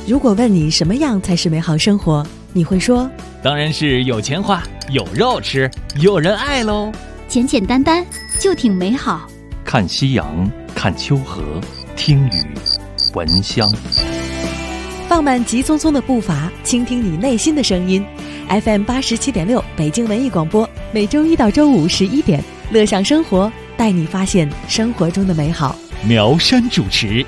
如果问你什么样才是美好生活，你会说当然是有钱花，有肉吃，有人爱喽。 简简单单就挺美好。 看夕阳，看秋河，听雨，闻香。 放慢急匆匆的步伐，倾听你内心的声音。FM 87.6北京文艺广播，每周一到周五11点，乐享生活，带你发现生活中的美好。 苗山主持。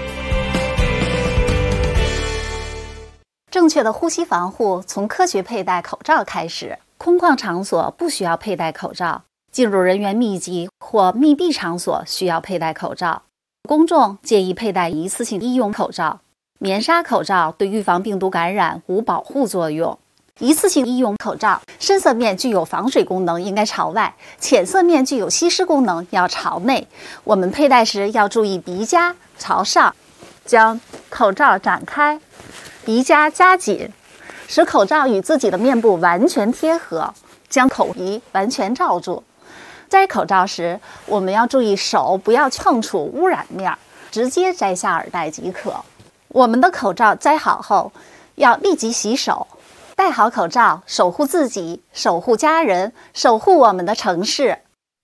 正确的呼吸防护从科学佩戴口罩开始。空旷场所不需要佩戴口罩，进入人员密集或密闭场所需要佩戴口罩。公众建议佩戴一次性医用口罩。棉纱口罩对预防病毒感染无保护作用。一次性医用口罩深色面具有防水功能，应该朝外；浅色面具有吸湿功能，要朝内。我们佩戴时要注意鼻夹朝上，将口罩展开，鼻夹夹紧，使口罩与自己的面部完全贴合，将口鼻完全罩住。摘口罩时，我们要注意手不要碰触污染面，直接摘下耳带即可。我们的口罩摘好后，要立即洗手。戴好口罩，守护自己，守护家人，守护我们的城市。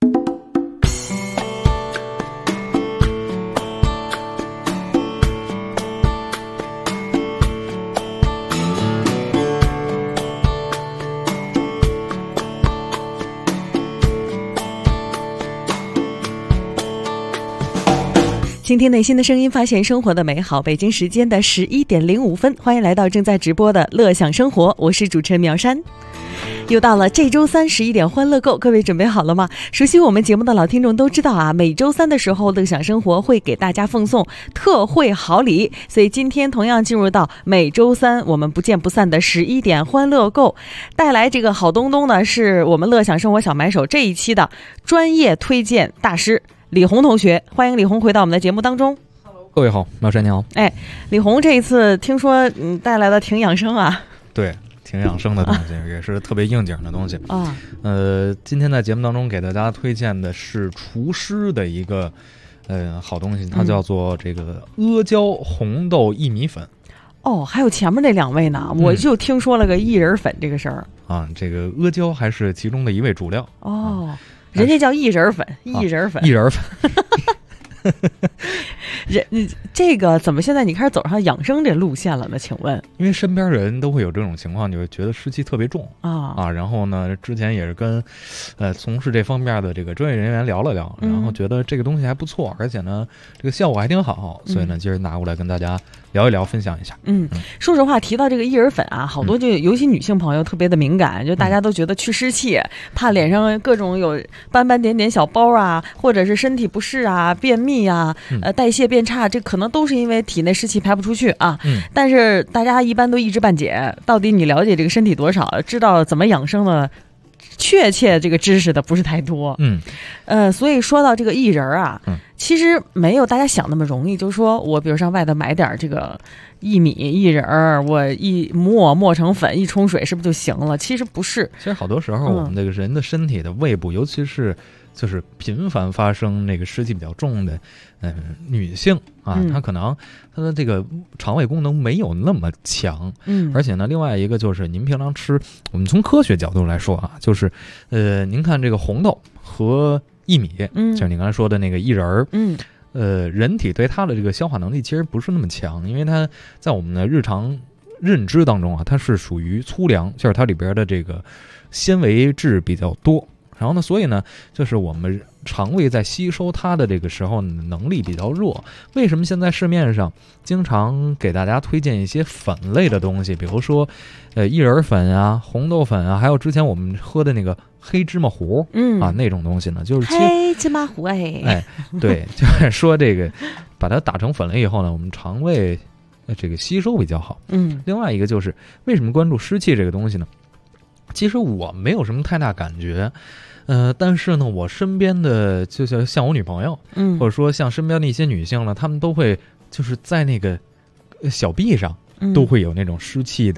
倾听内心的声音，发现生活的美好。北京时间的11点05分，欢迎来到正在直播的乐享生活，我是主持人苗山。又到了这周三11点欢乐购，各位准备好了吗？熟悉我们节目的老听众都知道啊，每周三的时候乐享生活会给大家奉送特惠好礼，所以今天同样进入到每周三我们不见不散的11点欢乐购，带来这个好东东呢，是我们乐享生活小买手这一期的专业推荐大师李红同学。欢迎李红回到我们的节目当中。 各位好，苗山你好。 李红这一次听说带来的挺养生啊。 对，挺养生的东西，也是特别应景的东西啊。今天在节目当中给大家推荐的是厨师的一个好东西，它叫做这个阿胶红豆薏米粉。 哦，还有前面那两位呢，我就听说了个薏仁粉这个事儿啊。这个阿胶还是其中的一味主料哦。人家叫薏仁粉，薏仁粉， 薏仁粉。 这个怎么现在你开始走上养生这路线了呢？请问， 因为身边人都会有这种情况，就会觉得湿气特别重啊。然后呢，之前也是跟从事这方面的这个专业人员聊了聊，然后觉得这个东西还不错，而且呢，这个效果还挺好，所以呢，今儿拿过来跟大家聊一聊，分享一下。 说实话，提到这个薏仁粉啊，好多就尤其女性朋友特别的敏感，就大家都觉得去湿气，怕脸上各种有斑斑点点小包啊，或者是身体不适啊、便秘啊、代谢变差，这可能都是因为体内湿气排不出去啊。但是大家一般都一知半解，到底你了解这个身体多少，知道怎么养生的确切这个知识的不是太多。所以说到这个薏仁啊，其实没有大家想那么容易，就是说我比如上外头买点这个薏米、薏仁，我一磨成粉，一冲水，是不是就行了？其实不是。 其实好多时候我们这个人的身体的胃部，尤其是就是频繁发生那个湿气比较重的女性啊，她可能她的这个肠胃功能没有那么强。而且呢，另外一个就是您平常吃，我们从科学角度来说啊，就是您看这个红豆和薏米，就是你刚才说的那个薏仁，人体对它的这个消化能力其实不是那么强，因为它在我们的日常认知当中啊，它是属于粗粮，就是它里边的这个纤维质比较多。然后呢，所以呢，就是我们肠胃在吸收它的这个时候能力比较弱。为什么现在市面上经常给大家推荐一些粉类的东西，比如说薏仁粉啊、红豆粉啊，还有之前我们喝的那个黑芝麻糊啊那种东西呢，就是黑芝麻糊对，就是说这个把它打成粉了以后呢，我们肠胃这个吸收比较好。另外一个就是为什么关注湿气这个东西呢？其实我没有什么太大感觉。但是呢，我身边的就像我女朋友，或者说像身边的一些女性呢，她们都会就是在那个小臂上都会有那种湿气的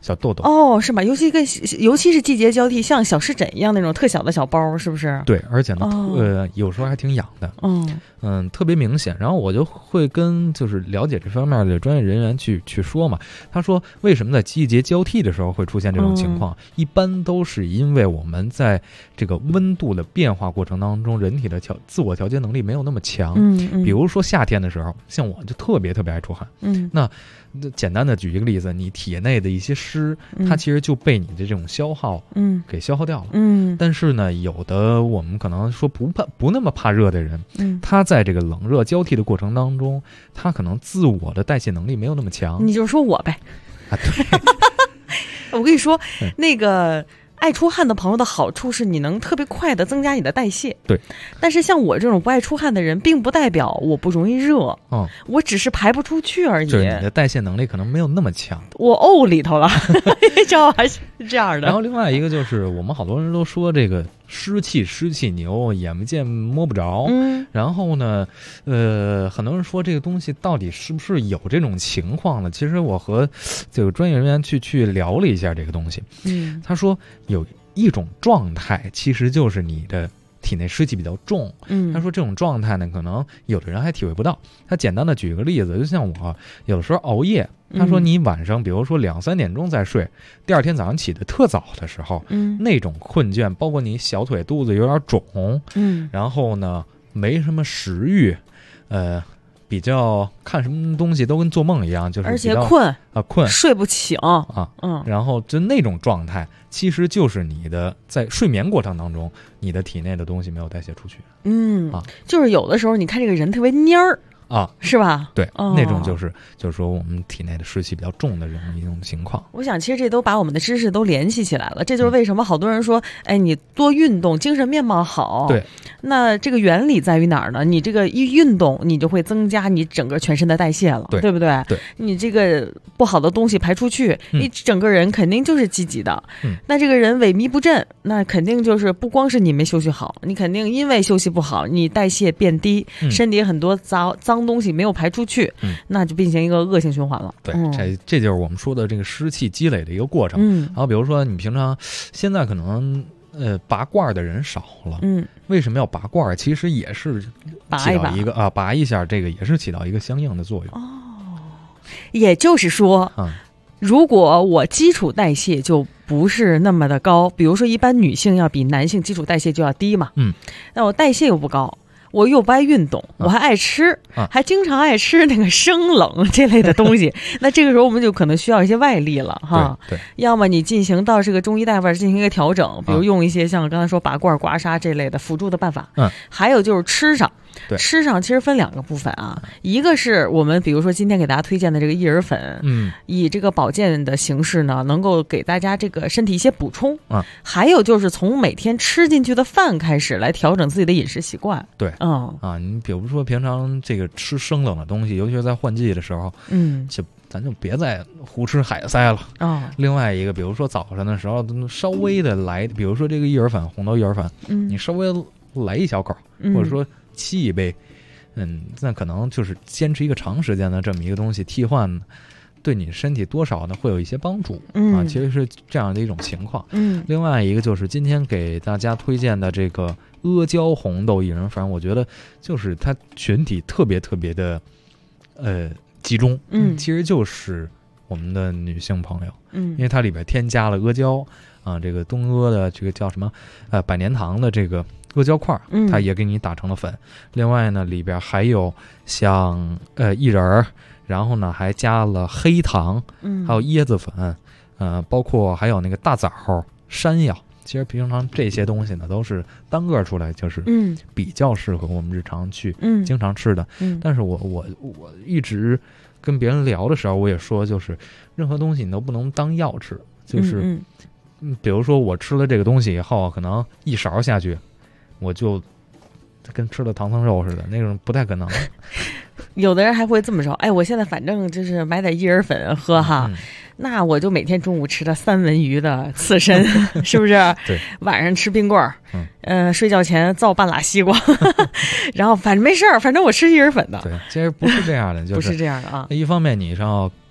小痘痘。 哦，是吧？尤其是季节交替，像小湿疹一样那种特小的小包，是不是？ 对，而且呢，有时候还挺痒的。特别明显。然后我就会跟就是了解这方面的专业人员去说嘛。他说，为什么在季节交替的时候会出现这种情况？一般都是因为我们在这个温度的变化过程当中，人体的自我调节能力没有那么强。比如说夏天的时候，像我就特别爱出汗。那简单的举一个例子，你体内的一些湿，它其实就被你的这种消耗给消耗掉了。但是呢，有的我们可能说不那么怕热的人，他在这个冷热交替的过程当中，他可能自我的代谢能力没有那么强。 你就说我呗。 对。 我跟你说，那个爱出汗的朋友的好处是你能特别快的增加你的代谢。 对。 但是像我这种不爱出汗的人，并不代表我不容易热。我只是排不出去而已。 就是你的代谢能力可能没有那么强。 我里头了。还是这样的。 然后另外一个就是我们好多人都说这个湿气牛，眼不见摸不着。然后呢，很多人说这个东西到底是不是有这种情况呢？其实我和这个专业人员去聊了一下这个东西。他说有一种状态，其实就是你的体内湿气比较重。他说这种状态呢，可能有的人还体会不到。他简单的举个例子，就像我有的时候熬夜，他说你晚上比如说2-3点钟再睡，第二天早上起得特早的时候，那种困倦，包括你小腿肚子有点肿，然后呢没什么食欲，比较看什么东西都跟做梦一样，就是而且困，睡不醒然后就那种状态，其实就是你的在睡眠过程当中，你的体内的东西没有代谢出去。 就是有的时候你看这个人特别蔫儿。是吧？ 对，那种就是说我们体内的湿气比较重的这么一种情况。 我想其实这都把我们的知识都联系起来了，这就是为什么好多人说，你多运动，精神面貌好。 对， 那这个原理在于哪儿呢？你这个一运动，你就会增加你整个全身的代谢了，对不对？ 对， 你这个不好的东西排出去，你整个人肯定就是积极的。那这个人萎靡不振，那肯定就是不光是你没休息好，你肯定因为休息不好，你代谢变低，身体很多脏东西没有排出去，那就变成一个恶性循环了。 对，这就是我们说的这个湿气积累的一个过程。然后比如说你平常现在可能拔罐的人少了，为什么要拔罐？其实也是起到一个拔一下，这个也是起到一个相应的作用。 也就是说，如果我基础代谢就不是那么的高，比如说一般女性要比男性基础代谢就要低嘛，那我代谢又不高，我又不爱运动，我还爱吃，还经常爱吃那个生冷这类的东西，那这个时候我们就可能需要一些外力了哈。 对， 要么你进行到这个中医大夫进行一个调整，比如用一些像刚才说拔罐、刮痧这类的辅助的办法。还有就是吃上。吃上其实分2个部分啊，一个是我们比如说今天给大家推荐的这个薏仁粉，以这个保健的形式呢，能够给大家这个身体一些补充。还有就是从每天吃进去的饭开始来调整自己的饮食习惯。 对，你比如说平常这个吃生冷的东西，尤其是在换季的时候，咱就别再胡吃海塞了。另外一个，比如说早上的时候，稍微的来，比如说这个薏仁粉，红豆薏仁粉，你稍微来一小口，或者说沏一杯，那可能就是坚持一个长时间的这么一个东西替换，对你身体多少呢会有一些帮助。其实是这样的一种情况。另外一个就是今天给大家推荐的这个阿胶红豆薏仁粉，我觉得就是它群体特别的集中。其实就是我们的女性朋友，因为它里边添加了阿胶这个东阿的这个叫什么百年堂的这个阿胶块，它也给你打成了粉。另外呢，里边还有像薏仁，然后呢还加了黑糖，还有椰子粉，包括还有那个大枣、山药。其实平常这些东西呢，都是单个出来就是比较适合我们日常去经常吃的。但是我一直跟别人聊的时候，我也说，就是任何东西你都不能当药吃，就是比如说我吃了这个东西以后，可能一勺下去，我就跟吃了唐僧肉似的，那种不太可能。 有的人还会这么说，我现在反正就是买点薏仁粉喝哈，那我就每天中午吃的3文鱼的刺身，是不是？ 对。 晚上吃冰棍儿，睡觉前造半拉西瓜，然后反正没事儿，反正我吃薏仁粉的。 对，其实不是这样的，就是不是这样的啊。 一方面你是要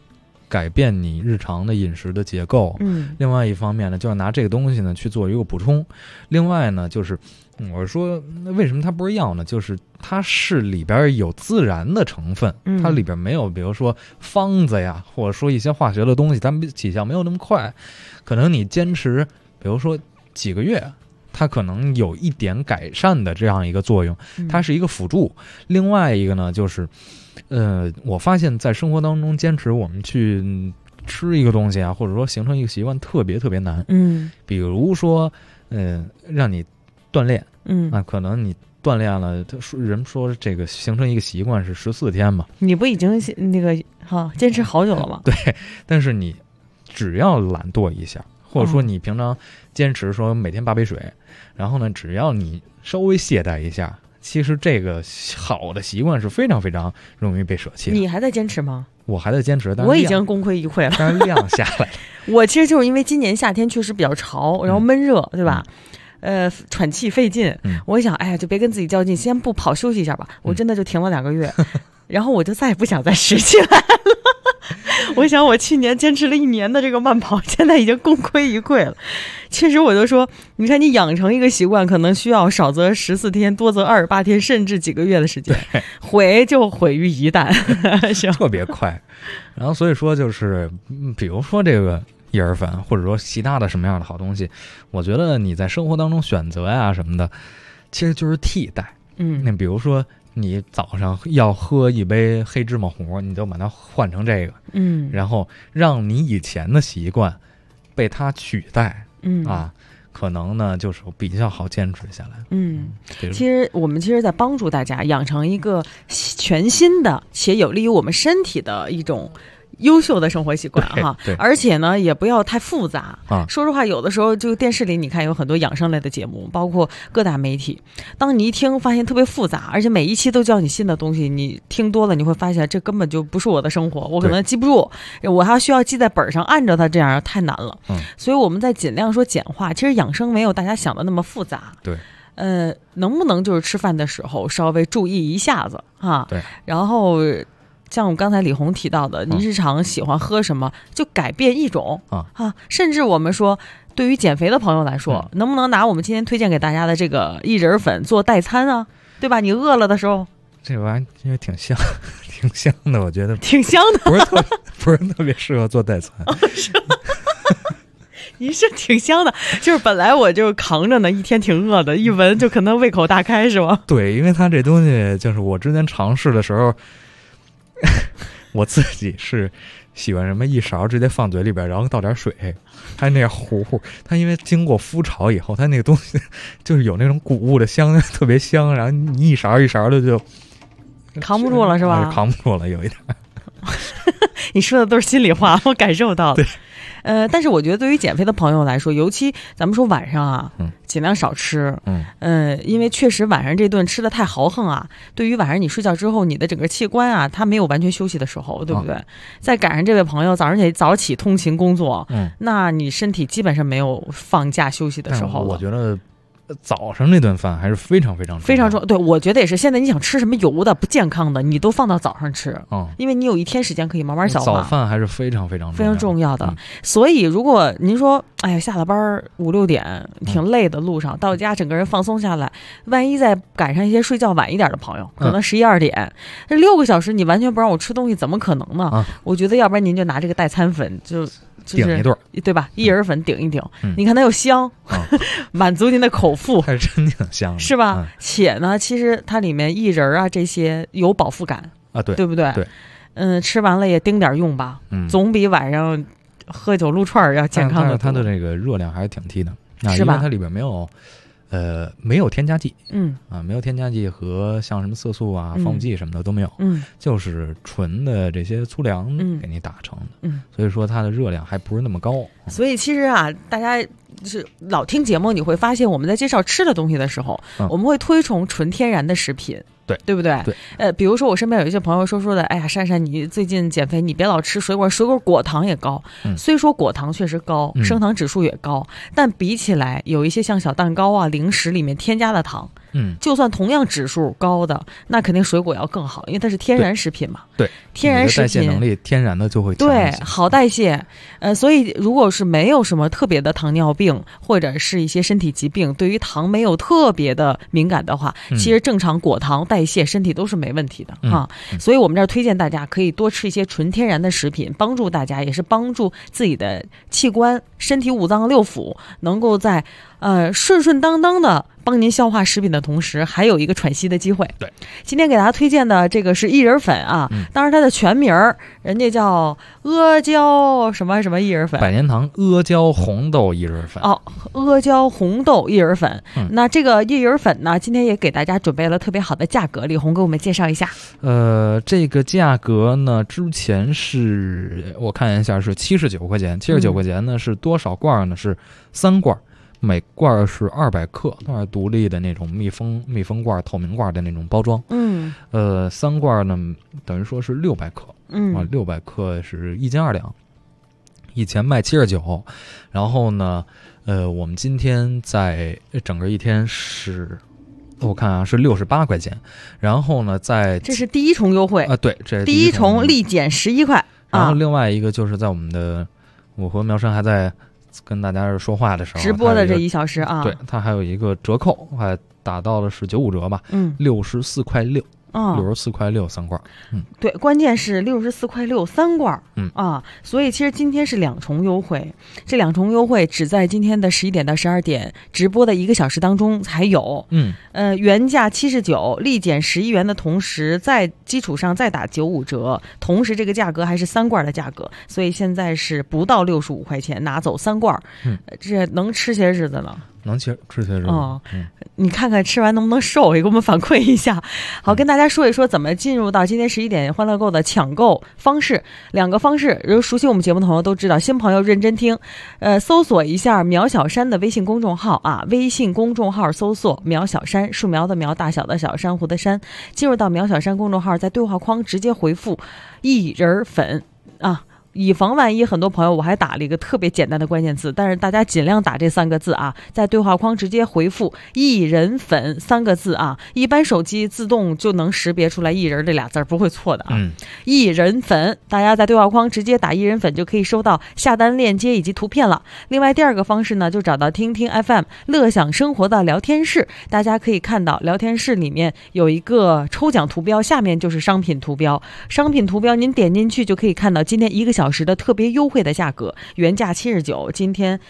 改变你日常的饮食的结构。另外一方面呢，就要拿这个东西呢去做一个补充。另外呢，就是我说为什么它不是药呢？就是它是里边有自然的成分，它里边没有比如说方子呀，或者说一些化学的东西，它起效没有那么快。可能你坚持比如说几个月，它可能有一点改善的这样一个作用，它是一个辅助。另外一个呢，就是我发现在生活当中坚持我们去吃一个东西啊，或者说形成一个习惯特别特别难。比如说让你锻炼，可能你锻炼了，人说这个形成一个习惯是14天嘛， 你不已经那个坚持好久了吗？ 对，但是你只要懒惰一下，或者说你平常坚持说每天8杯水，然后呢，只要你稍微懈怠一下，其实这个好的习惯是非常非常容易被舍弃的。 你还在坚持吗？ 我还在坚持，但是我已经功亏一篑了， 但是量下来了。 我其实就是因为今年夏天确实比较潮，然后闷热，对吧？喘气费劲，我一想，哎呀，就别跟自己较劲，先不跑休息一下吧。我真的就停了2个月，然后我就再也不想再拾起来了。我想我去年坚持了1年的这个慢跑，现在已经功亏一篑了。确实，我就说，你看你养成一个习惯，可能需要少则14天，多则28天，甚至几个月的时间，毁就毁于一旦， 特别快。然后所以说就是，比如说这个叶儿粉，或者说其他的什么样的好东西，我觉得你在生活当中选择呀什么的，其实就是替代。那比如说你早上要喝一杯黑芝麻糊，你就把它换成这个，然后让你以前的习惯被它取代，可能呢就是比较好坚持下来。其实我们在帮助大家养成一个全新的且有利于我们身体的一种优秀的生活习惯哈，而且呢也不要太复杂。说实话，有的时候就电视里你看有很多养生类的节目，包括各大媒体，当你一听发现特别复杂，而且每一期都教你新的东西，你听多了你会发现这根本就不是我的生活，我可能记不住，我还需要记在本上，按照它这样太难了。所以我们在尽量说简化，其实养生没有大家想的那么复杂。 对， 能不能就是吃饭的时候稍微注意一下子哈？ 对， 然后像我刚才李红提到的，你日常喜欢喝什么，就改变一种甚至我们说，对于减肥的朋友来说，能不能拿我们今天推荐给大家的这个薏仁粉做代餐啊？对吧？你饿了的时候， 这玩意儿挺香的，我觉得挺香的， 不是特别适合做代餐。 你是挺香的，就是本来我就扛着呢，一天挺饿的，一闻就可能胃口大开，是吗？ 对，因为它这东西就是我之前尝试的时候。我自己是喜欢什么一勺直接放嘴里边，然后倒点水，它那糊糊，它因为经过麸炒以后，它那个东西就是有那种谷物的香，特别香，然后你一勺一勺的就扛不住了，是吧？ 扛不住了，有一点。 你说的都是心里话，我感受到了。 对。 但是我觉得对于减肥的朋友来说，尤其咱们说晚上啊，尽量少吃。因为确实晚上这顿吃的太豪横啊，对于晚上你睡觉之后，你的整个器官啊，它没有完全休息的时候，对不对？再赶上这位朋友早上得早起通勤工作，那你身体基本上没有放假休息的时候了。 我觉得早上那顿饭还是非常非常重要。对，我觉得也是。现在你想吃什么油的不健康的，你都放到早上吃，因为你有一天时间可以慢慢消化。 早饭还是非常重要的。 所以如果您说，哎呀，下了班5、6点挺累的，路上到家整个人放松下来，万一再赶上一些睡觉晚一点的朋友，可能11、2点，这6个小时你完全不让我吃东西，怎么可能呢？我觉得要不然您就拿这个代餐粉就是顶一顿， 对吧？薏仁粉顶一顶，你看它又香，满足您的口腹， 还真挺香的， 是吧？且呢，其实它里面薏仁啊这些有饱腹感啊， 对不对？ 对， 吃完了也盯点用吧，总比晚上喝酒撸串要健康的多。 它的这个热量还是挺低的， 是吧？ 因为它里边没有添加剂，没有添加剂和像什么色素啊、防腐剂什么的都没有，就是纯的这些粗粮给你打成的，所以说它的热量还不是那么高。 所以其实啊，大家就是老听节目，你会发现我们在介绍吃的东西的时候，我们会推崇纯天然的食品。对不对？ 对， 比如说我身边有一些朋友说的，哎呀，珊珊，你最近减肥，你别老吃水果，水果果糖也高。虽说果糖确实高，升糖指数也高，但比起来有一些像小蛋糕啊、零食里面添加的糖， 就算同样指数高的，那肯定水果要更好，因为它是天然食品嘛。 对， 天然食品代谢能力天然的就会强一些， 对，好代谢。所以如果是没有什么特别的糖尿病或者是一些身体疾病，对于糖没有特别的敏感的话，其实正常果糖代谢身体都是没问题的所以我们这儿推荐大家可以多吃一些纯天然的食品，帮助大家，也是帮助自己的器官、身体五脏六腑能够在顺顺当当的帮您消化食品的同时，还有一个喘息的机会。 对， 今天给大家推荐的这个是薏仁粉啊，当然它的全名人家叫阿胶什么什么薏仁粉， 百年堂阿胶红豆薏仁粉。 阿胶红豆薏仁粉。那这个薏仁粉呢，今天也给大家准备了特别好的价格，李红给我们介绍一下。 这个价格呢，之前是我看一下是79块钱，79块钱呢是多少罐呢？是3罐。每罐是200克，都是独立的那种密封罐、透明罐的那种包装。3罐呢，等于说是600克。600克是1斤2两，以前卖79，然后呢，我们今天在整个一天是，我看啊是68块钱，然后呢，这是第一重优惠对，这第一重立减11块。 然后另外一个就是在我们的我和苗生还在跟大家说话的时候， 直播的这1小时啊， 对，它还有一个折扣，还打到了是95折吧，64块6。64块6 3罐。 对，关键是64块6 3罐。所以其实今天是2重优惠，这2重优惠只在今天的11点到12点直播的1个小时当中才有。原价79，立减11元的同时，在基础上再打95折，同时这个价格还是3罐的价格，所以现在是不到65块钱拿走3罐。这能吃些日子了。 能吃些日子。 你看看吃完能不能瘦，也给我们反馈一下。好，跟大家说一说怎么进入到今天11点欢乐购的抢购方式。2个方式，如熟悉我们节目的朋友都知道，新朋友认真听。搜索一下苗小山的微信公众号啊，微信公众号搜索苗小山，树苗的苗，大小的小，珊瑚的珊，进入到苗小山公众号，在对话框直接回复薏仁粉啊。以防万一，很多朋友我还打了一个特别简单的关键字，但是大家尽量打这3个字啊，在对话框直接回复薏仁粉3个字啊，一般手机自动就能识别出来薏仁这俩字，不会错的啊。薏仁粉，大家在对话框直接打薏仁粉就可以收到下单链接以及图片了。另外第2个方式呢，就找到听听 FM 乐享生活的聊天室，大家可以看到聊天室里面有一个抽奖图标，下面就是商品图标，商品图标您点进去就可以看到今天1个小时的特别优惠的价格，原价79，今天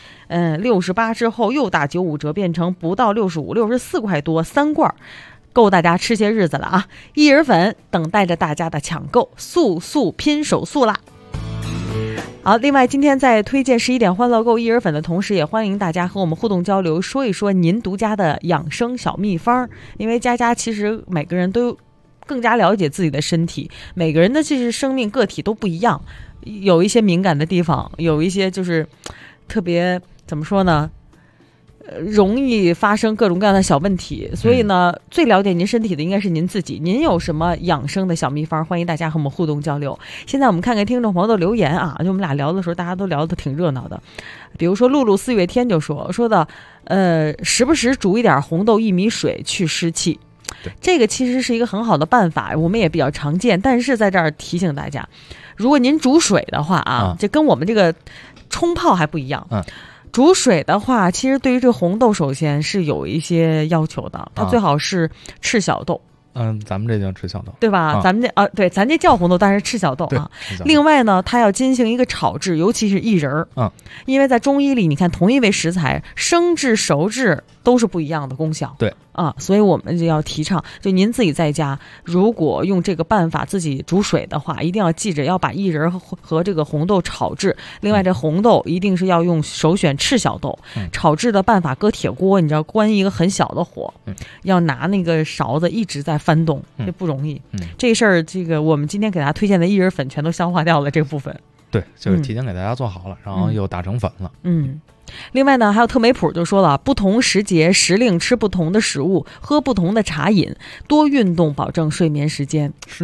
68之后又打95折，变成不到65 64块多3罐，够大家吃些日子了啊！薏仁粉等待着大家的抢购，速速拼手速啦！好，另外今天在推荐11点欢乐购薏仁粉的同时，也欢迎大家和我们互动交流，说一说您独家的养生小秘方。因为家其实每个人都更加了解自己的身体，每个人的其实生命个体都不一样，有一些敏感的地方，有一些就是特别怎么说呢，容易发生各种各样的小问题，所以呢，最了解您身体的应该是您自己。您有什么养生的小秘方？欢迎大家和我们互动交流。现在我们看看听众朋友的留言啊，就我们俩聊的时候，大家都聊得挺热闹的。比如说露露4月天就说的，时不时煮一点红豆薏米水去湿气。这个其实是一个很好的办法，我们也比较常见，但是在这儿提醒大家，如果您煮水的话啊，这跟我们这个冲泡还不一样。煮水的话，其实对于这个红豆首先是有一些要求的，它最好是赤小豆。 咱们这叫赤小豆， 对吧？咱们这对，咱这叫红豆，但是赤小豆啊。另外呢，它要进行一个炒制，尤其是薏仁因为在中医里，你看同一味食材，生制、熟制都是不一样的功效。 对所以我们就要提倡，就您自己在家，如果用这个办法自己煮水的话，一定要记着要把薏仁和这个红豆炒制。另外，这红豆一定是要用首选赤小豆。炒制的办法，搁铁锅，你知道，关一个很小的火，要拿那个勺子一直在翻动，这不容易。这事儿，这个我们今天给大家推荐的薏仁粉全都消化掉了这个部分。 对，就是提前给大家做好了，然后又打成粉了。 另外呢，还有特美普就说了，不同时节时令吃不同的食物，喝不同的茶饮，多运动保证睡眠时间。 是的，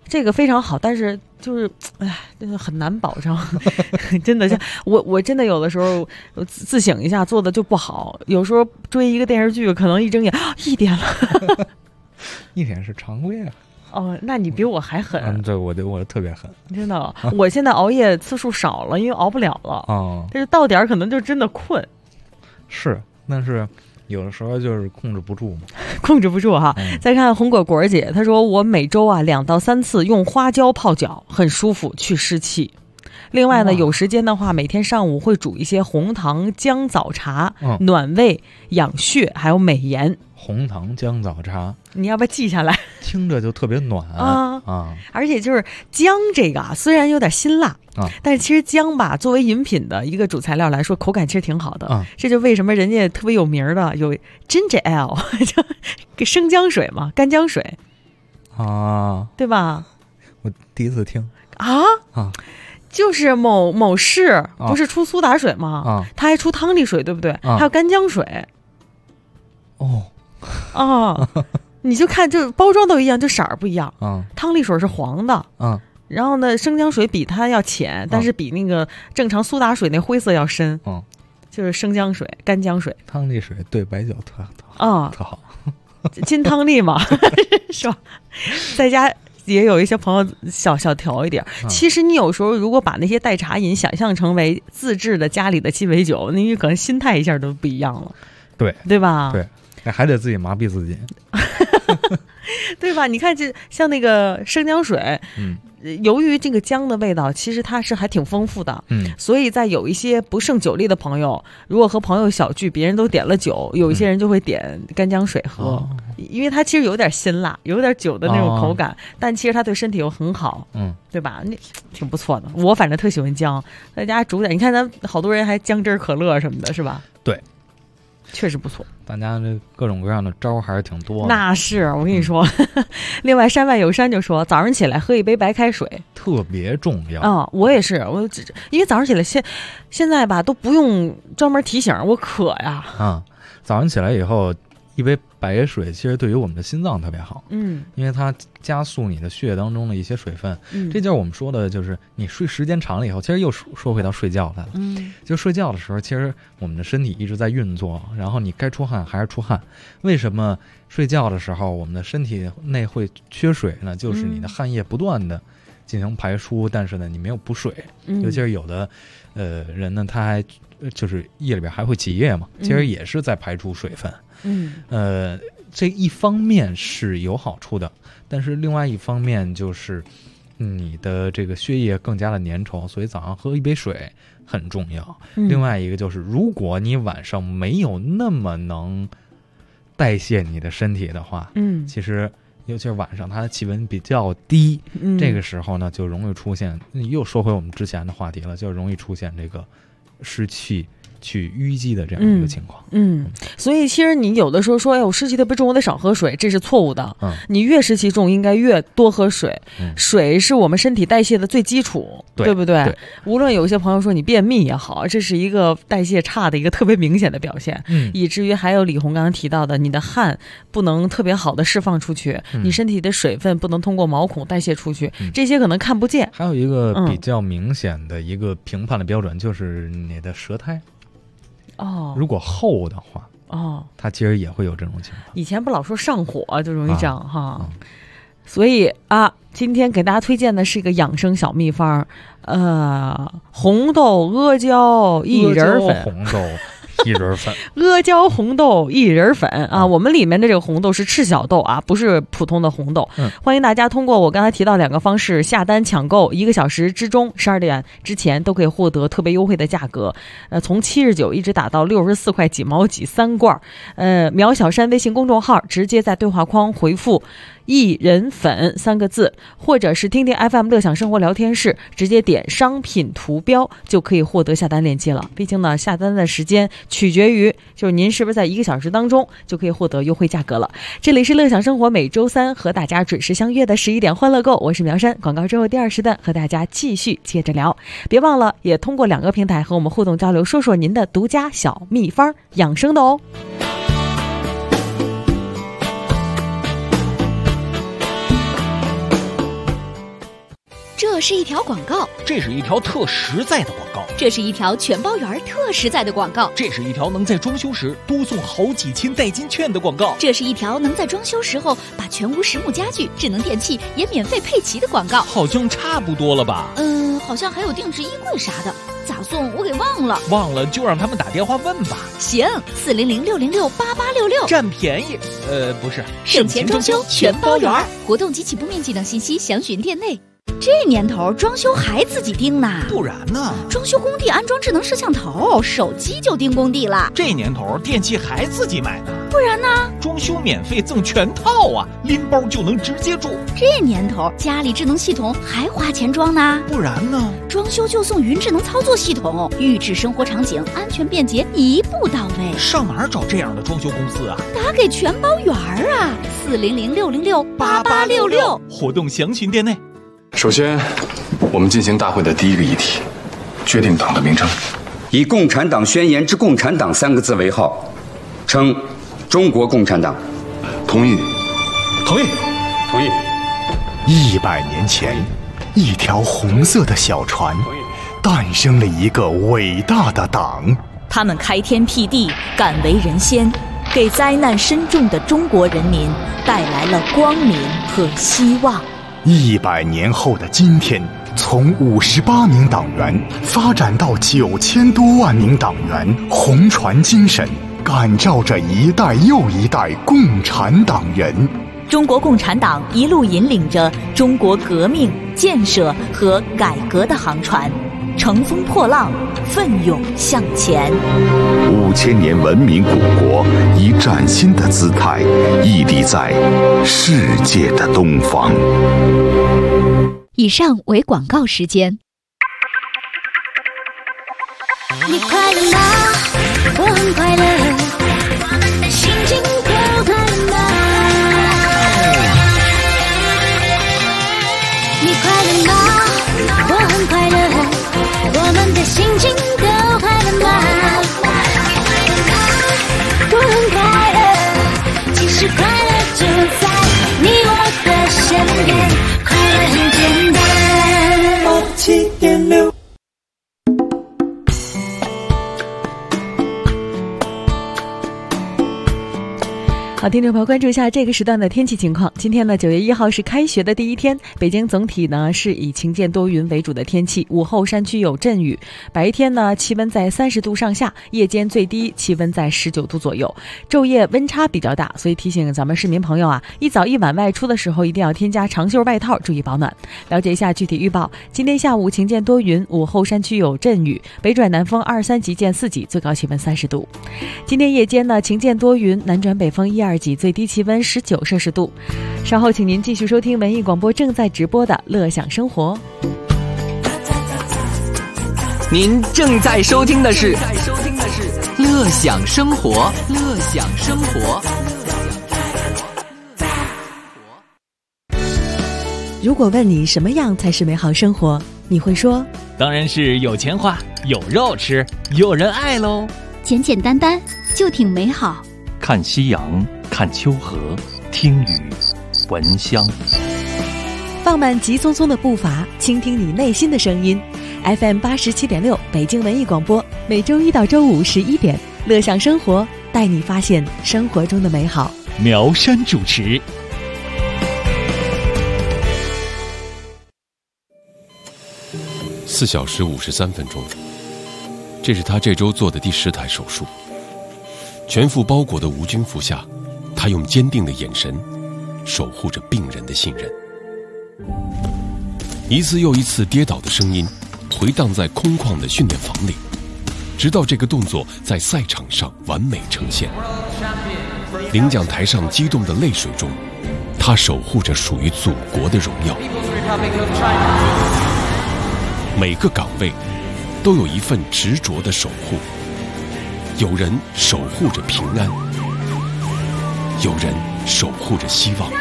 这个非常好，但是就是真的很难保障。真的，像我真的有的时候自省一下做的就不好，有时候追一个电视剧可能一睁眼1点了。 1点是常规啊。 哦，那你比我还狠。 对，我特别狠， 真的。我现在熬夜次数少了，因为熬不了了。但是到点可能就真的困。 是，但是有的时候就是控制不住嘛。 控制不住哈。再看红果果姐，她说我每周2到3次用花椒泡脚，很舒服，去湿气。另外呢，有时间的话，每天上午会煮一些红糖姜枣茶，暖胃养血，还有美颜。 红糖姜枣茶， 你要不要记下来？ 听着就特别暖啊！而且就是姜这个虽然有点辛辣但是其实姜吧，作为饮品的一个主材料来说，口感其实挺好的。这就为什么人家特别有名的有 ginger ale， 生姜水嘛，干姜水对吧？ 我第一次听就是某市不是出苏打水吗？它还出汤力水，对不对？还有干姜水。你就看，就包装都一样，就色儿不一样。汤力水是黄的，然后呢，生姜水比它要浅，但是比那个正常苏打水那灰色要深。就是生姜水、干姜水。 汤力水对白酒特好， 金汤力嘛，是吧？在家也有一些朋友小调一点。其实你有时候如果把那些代茶饮想象成为自制的家里的鸡尾酒，你可能心态一下都不一样了。对吧？ 对。还得自己麻痹自己。 对吧？你看这像那个生姜水，由于这个姜的味道其实它是还挺丰富的，所以在有一些不胜酒力的朋友，如果和朋友小聚，别人都点了酒，有一些人就会点干姜水喝，因为它其实有点辛辣，有点酒的那种口感，但其实它对身体又很好，对吧？那挺不错的。我反正特喜欢姜，在家煮点，你看咱好多人还姜汁可乐什么的，是吧？ 对。 确实不错， 大家这各种各样的招还是挺多的。 那是我跟你说。另外山外有山就说，早上起来喝一杯白开水特别重要我也是，因为早上起来现在吧都不用专门提醒我渴呀。 早上起来以后一杯白水其实对于我们的心脏特别好，因为它加速你的血液当中的一些水分，这就是我们说的，就是你睡时间长了以后，其实又说回到睡觉来了，就睡觉的时候，其实我们的身体一直在运作，然后你该出汗还是出汗。为什么睡觉的时候我们的身体内会缺水呢？就是你的汗液不断的进行排出，但是呢你没有补水，尤其是有的人呢，他还就是夜里边还会起夜嘛，其实也是在排出水分。这一方面是有好处的，但是另外一方面就是你的这个血液更加的粘稠，所以早上喝一杯水很重要。另外一个就是，如果你晚上没有那么能代谢你的身体的话，其实尤其是晚上它的气温比较低，这个时候呢就容易出现，又说回我们之前的话题了，就容易出现这个湿气去淤积的这样一个情况。 所以其实你有的时候说，我湿气特别重，我得少喝水，这是错误的。你越湿气重，应该越多喝水。水是我们身体代谢的最基础，对不对？无论有些朋友说你便秘也好，这是一个代谢差的一个特别明显的表现。以至于还有李红刚刚提到的，你的汗不能特别好的释放出去，你身体的水分不能通过毛孔代谢出去，这些可能看不见。 还有一个比较明显的一个评判的标准，就是你的舌苔。如果厚的话，它其实也会有这种情况。 以前不老说上火就容易这样哈，所以今天给大家推荐的是一个养生小秘方，红豆、阿胶、薏仁粉。 红豆、薏仁粉， 阿胶、红豆、薏仁粉我们里面的这个红豆是赤小豆不是普通的红豆。欢迎大家通过我刚才提到2个方式下单抢购，1个小时之中12点之前都可以获得特别优惠的价格，从79一直打到64块几毛几3罐。苗小山微信公众号直接在对话框回复薏仁粉3个字，或者是听听 FM 乐享生活聊天室直接点商品图标就可以获得下单链接了。毕竟呢，下单的时间取决于就是您是不是在1个小时当中就可以获得优惠价格了。这里是乐享生活，每周3和大家准时相约的11点欢乐购，我是苗山。广告之后第2时段和大家继续接着聊，别忘了也通过2个平台和我们互动交流，说说您的独家小秘方，养生的哦。 这是一条广告， 这是一条特实在的广告， 这是一条全包圆特实在的广告， 这是一条能在装修时多送好几千代金券的广告， 这是一条能在装修时候把全屋实木家具、智能电器也免费配齐的广告。 好像差不多了吧？ 好像还有定制衣柜啥的，咋送我给忘了。 忘了就让他们打电话问吧。 行，400-606-8866， 占便宜。不是， 省钱装修全包圆，活动及起步面积等信息详询店内。这年头装修还自己盯呢？ 不然呢？ 装修工地安装智能摄像头，手机就盯工地了。 这年头电器还自己买呢？ 不然呢？ 装修免费赠全套啊，拎包就能直接住。 这年头家里智能系统还花钱装呢？ 不然呢？ 装修就送云智能操作系统，预制生活场景，安全便捷，一步到位。 上哪儿找这样的装修公司啊？ 打给全包圆啊，400-606-8866， 活动详询店内。 首先，我们进行大会的第一个议题，决定党的名称。 以《共产党宣言》之“共产党”3个字为号，称中国共产党。 同意。 同意。同意。 100年前，一条红色的小船，诞生了一个伟大的党。 他们开天辟地，敢为人先，给灾难深重的中国人民带来了光明和希望。 100年后的今天，从58名党员发展到9000多万名党员，红船精神感召着一代又一代共产党人。 中国共产党一路引领着中国革命、建设和改革的航船，乘风破浪，奋勇向前。 5000年文明古国以崭新的姿态屹立在世界的东方。 以上为广告时间。 你快乐吗？我很快乐，心情都快乐吗？你快乐吗？我很快乐，我们的心情都快乐吗？我很快乐，其实快乐就在你我的身边，快乐很简单。7.6 好，听众朋友，关注一下这个时段的天气情况。今天呢，9月1号是开学的第一天，北京总体呢是以晴间多云为主的天气，午后山区有阵雨。白天呢，气温在30度上下，夜间最低气温在19度左右，昼夜温差比较大，所以提醒咱们市民朋友啊，一早一晚外出的时候一定要添加长袖外套，注意保暖。了解一下具体预报：今天下午晴间多云，午后山区有阵雨，北转南风23级见4级，最高气温30度。今天夜间呢，晴间多云，南转北风1、2级，最低气温19摄氏度。稍后请您继续收听文艺广播正在直播的乐享生活。 您正在收听的是乐享生活，乐享生活。 如果问你什么样才是美好生活，你会说当然是有钱花，有肉吃，有人爱喽。 简简单单就挺美好。 看夕阳，看秋荷，听雨，闻香。 放慢急匆匆的步伐，倾听你内心的声音。FM 87.6北京文艺广播，每周1到周5 11点，乐享生活，带你发现生活中的美好。 苗山主持。 4小时53分钟，这是他这周做的第10台手术。全副包裹的无菌服下，他用坚定的眼神守护着病人的信任。一次又一次跌倒的声音回荡在空旷的训练房里，直到这个动作在赛场上完美呈现。领奖台上激动的泪水中，他守护着属于祖国的荣耀。每个岗位都有一份执着的守护，有人守护着平安，有人守护着希望，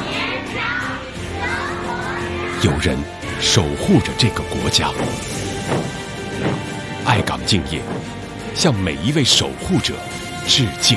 有人守护着这个国家。爱岗敬业，向每一位守护者致敬。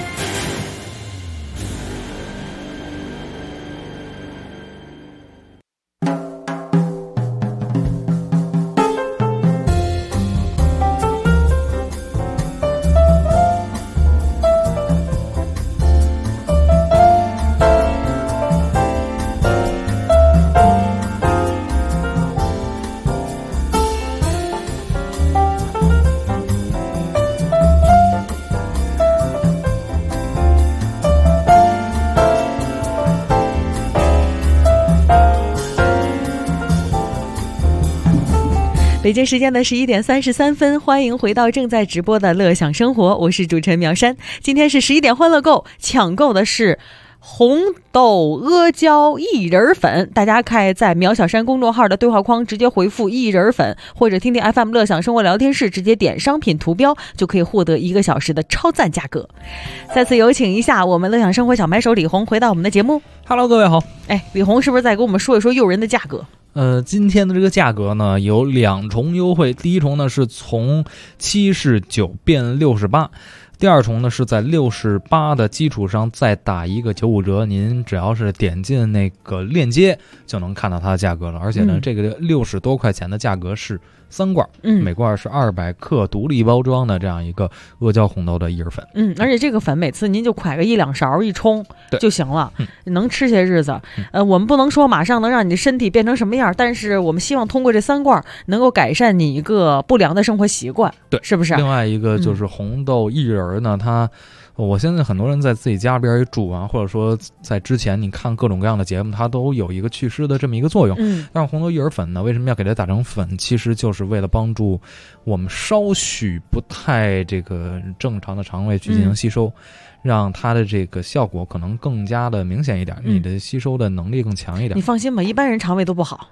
北京时间的11点33分，欢迎回到正在直播的乐享生活，我是主持人苗山。今天是11点欢乐购，抢购的是红豆阿胶薏仁粉，大家可以在苗小山公众号的对话框直接回复薏仁粉，或者听听 FM 乐享生活聊天室直接点商品图标，就可以获得1个小时的超赞价格。再次有请一下我们乐享生活小买手李红回到我们的节目。 Hello， 各位好。 李红是不是再给我们说一说诱人的价格？ 今天的这个价格呢有2重优惠，第一重呢是从79变68，第二重呢是在68的基础上再打一个95折，您只要是点进那个链接就能看到它的价格了。而且呢，这个60多块钱的价格是3罐，每罐是200克独立包装的这样一个阿胶红豆的薏仁粉。 而且这个粉每次您就㧟个1-2勺一冲就行了，能吃些日子。我们不能说马上能让你的身体变成什么样，但是我们希望通过这3罐能够改善你一个不良的生活习惯， 对， 是不是？ 另外一个就是红豆薏仁呢，我现在很多人在自己家边煮啊，或者说在之前你看各种各样的节目，它都有一个祛湿的这么一个作用。但是红豆薏仁粉呢，为什么要给它打成粉？其实就是为了帮助我们稍许不太这个正常的肠胃去进行吸收，让它的这个效果可能更加的明显一点，你的吸收的能力更强一点。 你放心吧，一般人肠胃都不好。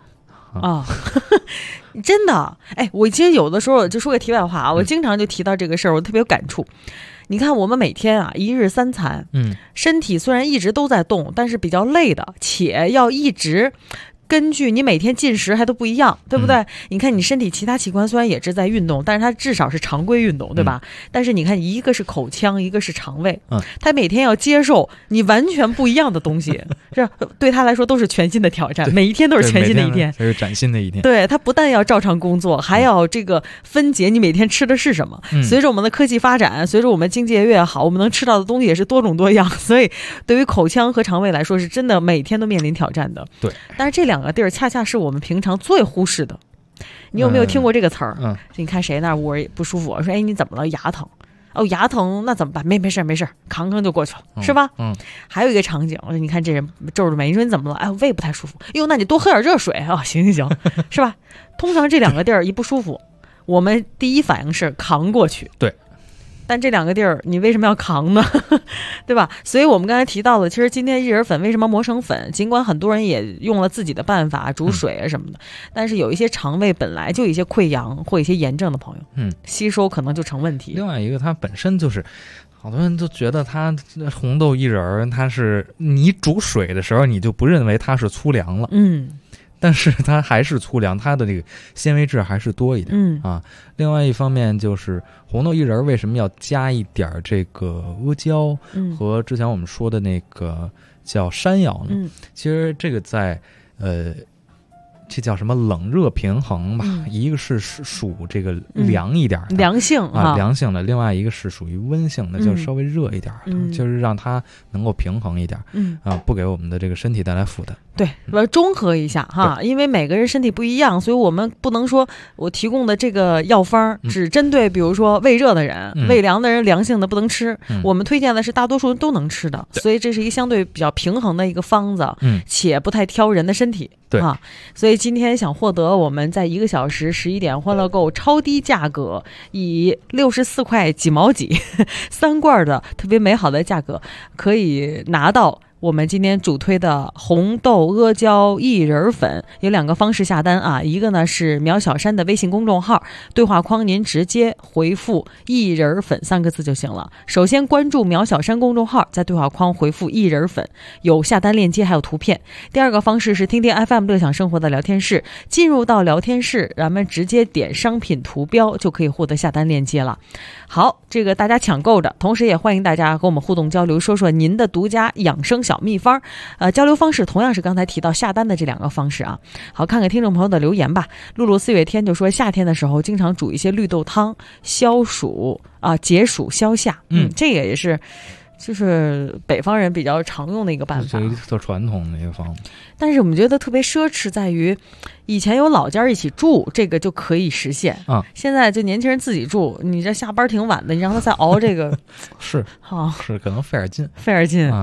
真的。我其实有的时候就说个题外话啊，我经常就提到这个事儿，我特别有感触。你看我们每天啊1日3餐，身体虽然一直都在动，但是比较累的，且要一直根据你每天进食还都不一样，对不对？你看你身体其他器官虽然也是在运动，但是它至少是常规运动，对吧？但是你看一个是口腔，一个是肠胃，它每天要接受你完全不一样的东西，这对他来说都是全新的挑战，每一天都是全新的一天， 这是崭新的一天。 对，他不但要照常工作，还要这个分解你每天吃的是什么。随着我们的科技发展，随着我们经济越好，我们能吃到的东西也是多种多样，所以对于口腔和肠胃来说是真的每天都面临挑战的。 对， 但是这2个地儿恰恰是我们平常最忽视的。你有没有听过这个词儿？你看谁那儿窝不舒服，我说你怎么了？牙疼。牙疼那怎么办？没事，扛就过去了，是吧？还有一个场景，我说你看这人皱着眉，你说你怎么了？胃不太舒服。那你多喝点热水啊！行，是吧？通常这2个地儿一不舒服，我们第一反应是扛过去。对。但这2个地儿你为什么要扛呢？对吧？所以我们刚才提到了，其实今天薏仁粉为什么磨成粉，尽管很多人也用了自己的办法煮水啊什么的，但是有一些肠胃本来就有一些溃疡或一些炎症的朋友，吸收可能就成问题。 另外一个它本身就是好多人都觉得它红豆薏仁它是你煮水的时候你就不认为它是粗粮了，但是它还是粗粮，它的这个纤维质还是多一点。另外一方面就是红豆薏仁为什么要加一点这个阿胶和之前我们说的那个叫山药呢？其实这个在这叫什么冷热平衡吧，一个是属这个凉一点的， 凉性啊， 凉性的，另外一个是属于温性的，就是稍微热一点，就是让它能够平衡一点，不给我们的这个身体带来负担。 对，中和一下哈，因为每个人身体不一样，所以我们不能说我提供的这个药方只针对比如说胃热的人、胃凉的人，凉性的不能吃。我们推荐的是大多数人都能吃的，所以这是一个相对比较平衡的一个方子，且不太挑人的身体。对啊，所以今天想获得我们在1个小时11点欢乐购超低价格，以64块几毛几3罐的特别美好的价格，可以拿到我们今天主推的红豆阿胶薏仁粉。有2个方式下单啊，一个呢是苗小山的微信公众号对话框，您直接回复薏仁粉3个字就行了。首先关注苗小山公众号，在对话框回复薏仁粉，有下单链接还有图片。第2个方式是听听 FM 乐享生活的聊天室，进入到聊天室，咱们直接点商品图标就可以获得下单链接了。好，这个大家抢购的同时也欢迎大家和我们互动交流，说说您的独家养生小秘方。交流方式同样是刚才提到下单的这2个方式啊。好，看看听众朋友的留言吧。露露4月天就说，夏天的时候经常煮一些绿豆汤，消暑啊，解暑消夏。这个也是就是北方人比较常用的一个办法， 特传统的一个方法。 但是我们觉得特别奢侈在于，以前有老家一起住，这个就可以实现啊。现在就年轻人自己住，你这下班挺晚的，你让他再熬这个是可能费点劲啊。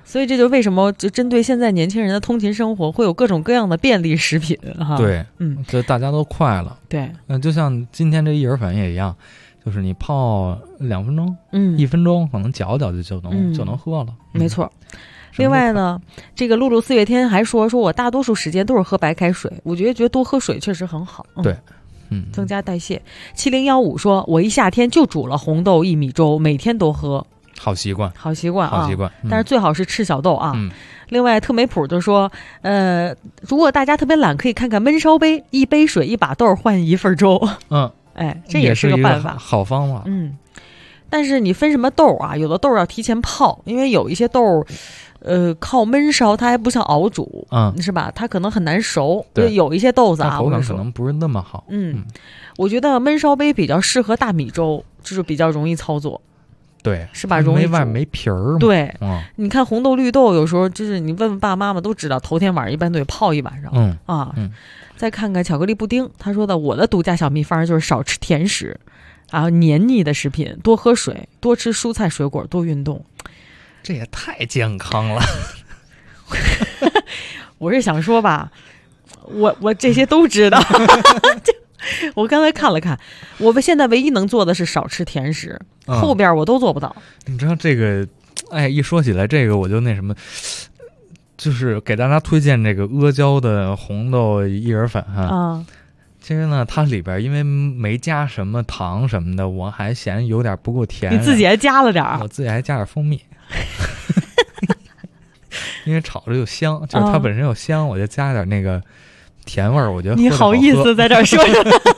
所以这就为什么就针对现在年轻人的通勤生活，会有各种各样的便利食品哈。 对，就大家都快了。 对， 就像今天这薏仁粉也一样，就是你泡2分钟，1分钟，可能搅搅就能喝了。 没错。另外呢，这个露露4月天还说我大多数时间都是喝白开水，我觉得多喝水确实很好。 对。 增加代谢。7015说，我一夏天就煮了红豆薏米粥，每天都喝。 好习惯， 好习惯啊！ 好习惯， 但是最好是赤小豆啊。另外，特美普就说，如果大家特别懒，可以看看焖烧杯，1杯水1把豆换1份粥。这也是个办法， 好方法。 但是你分什么豆啊？有的豆要提前泡，因为有一些豆。靠焖烧，它还不像熬煮，是吧？它可能很难熟。对，有一些豆子啊， 口感可能不是那么好。 我觉得焖烧杯比较适合大米粥，就是比较容易操作。 对， 是吧？容易没外没皮儿。 对，你看红豆绿豆，有时候就是你问问爸爸妈妈都知道，头天晚上一般都得泡一晚上。再看看巧克力布丁，他说的我的独家小秘方就是少吃甜食，黏腻的食品，多喝水，多吃蔬菜水果，多运动。 这也太健康了。 我是想说吧，我这些都知道。我刚才看了看，我们现在唯一能做的是少吃甜食，后边我都做不到。 你知道这个，一说起来这个我就那什么，就是给大家推荐这个阿胶的红豆薏仁粉哈。其实呢，它里边因为没加什么糖什么的，我还嫌有点不够甜。 你自己还加了点儿？ 我自己还加点蜂蜜。因为炒着就香，就是它本身有香，我就加点那个甜味儿，我觉得你好意思在这儿说？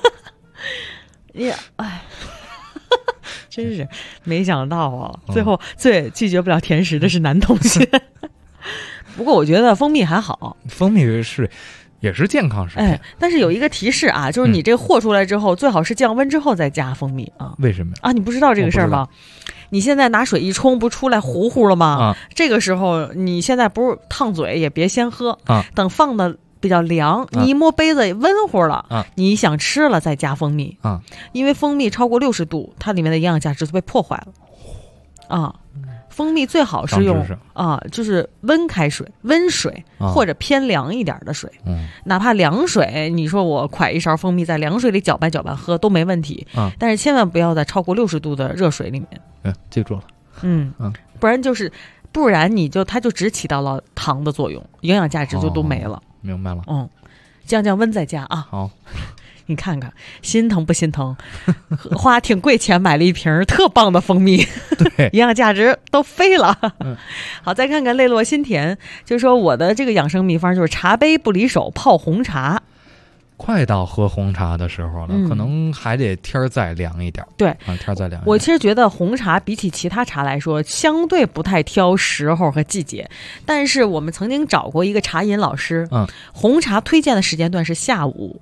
真是没想到啊！最后最拒绝不了甜食的是男同学。不过我觉得蜂蜜还好， 蜂蜜也是健康食品。 但是有一个提示啊，就是你这和出来之后，最好是降温之后再加蜂蜜啊。 为什么啊？你不知道这个事儿吗？你现在拿水一冲，不出来糊糊了吗？这个时候你现在不是烫嘴，也别先喝等放的比较凉，你一摸杯子也温乎了你想吃了再加蜂蜜因为蜂蜜超过60度，它里面的营养价值就被破坏了蜂蜜最好是用就是温水或者偏凉一点的水，哪怕凉水，你说我㧟一勺蜂蜜在凉水里搅拌搅拌喝都没问题但是千万不要在超过60度的热水里面。 记住了。 不然它就只起到了糖的作用，营养价值就都没了。 明白了。 降温再加啊。 好。 你看看心疼不心疼？花挺贵钱买了一瓶特棒的蜂蜜， 对， 营养价值都飞了。好，再看看泪落心田，就说我的这个养生秘方就是茶杯不离手，泡红茶。 快到喝红茶的时候了，可能还得天再凉一点。 对， 天再凉一点。 我其实觉得红茶比起其他茶来说，相对不太挑时候和季节。但是我们曾经找过一个茶饮老师，红茶推荐的时间段是下午。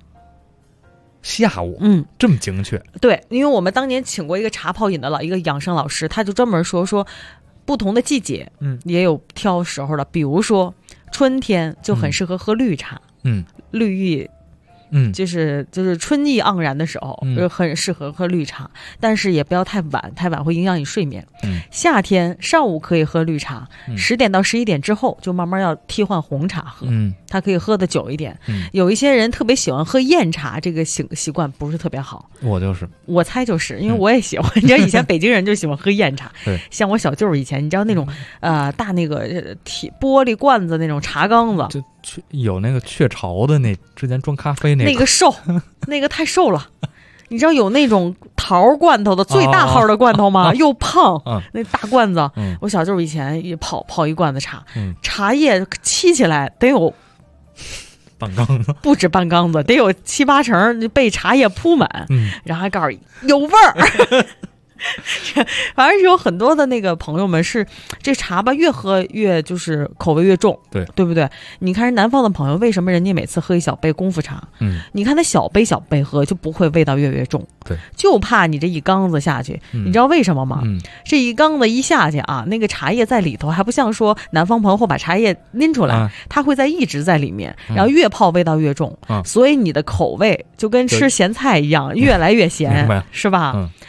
这么精确？ 对，因为我们当年请过一个茶泡饮的一个养生老师，他就专门说不同的季节，也有挑时候的，比如说春天就很适合喝绿茶，绿意。就是春意盎然的时候，就很适合喝绿茶，但是也不要太晚，太晚会影响你睡眠。夏天上午可以喝绿茶，10点到11点之后就慢慢要替换红茶喝，它可以喝的久一点。有一些人特别喜欢喝燕茶，这个习惯不是特别好。我猜就是因为我也喜欢，你知道以前北京人就喜欢喝燕茶，像我小舅以前，你知道那种大那个玻璃罐子那种茶缸子。 有那个雀巢的之前装咖啡那个瘦，那个太瘦了。你知道有那种桃罐头的最大号的罐头吗？又胖，那大罐子。我小舅以前也泡一罐子茶，茶叶沏起来得有半缸子， 不止半缸子，得有7、8成被茶叶铺满。然后还告诉你有味儿。反正是有很多的那个朋友们是这茶吧，越喝越就是口味越重，对不对？你看人南方的朋友，为什么人家每次喝一小杯功夫茶？你看他小杯喝就不会味道越重， 对， 就怕你这一缸子下去，你知道为什么吗？这一缸子一下去啊，那个茶叶在里头，还不像说南方朋友会把茶叶拎出来，它会一直在里面，然后越泡味道越重，所以你的口味就跟吃咸菜一样，越来越咸，是吧？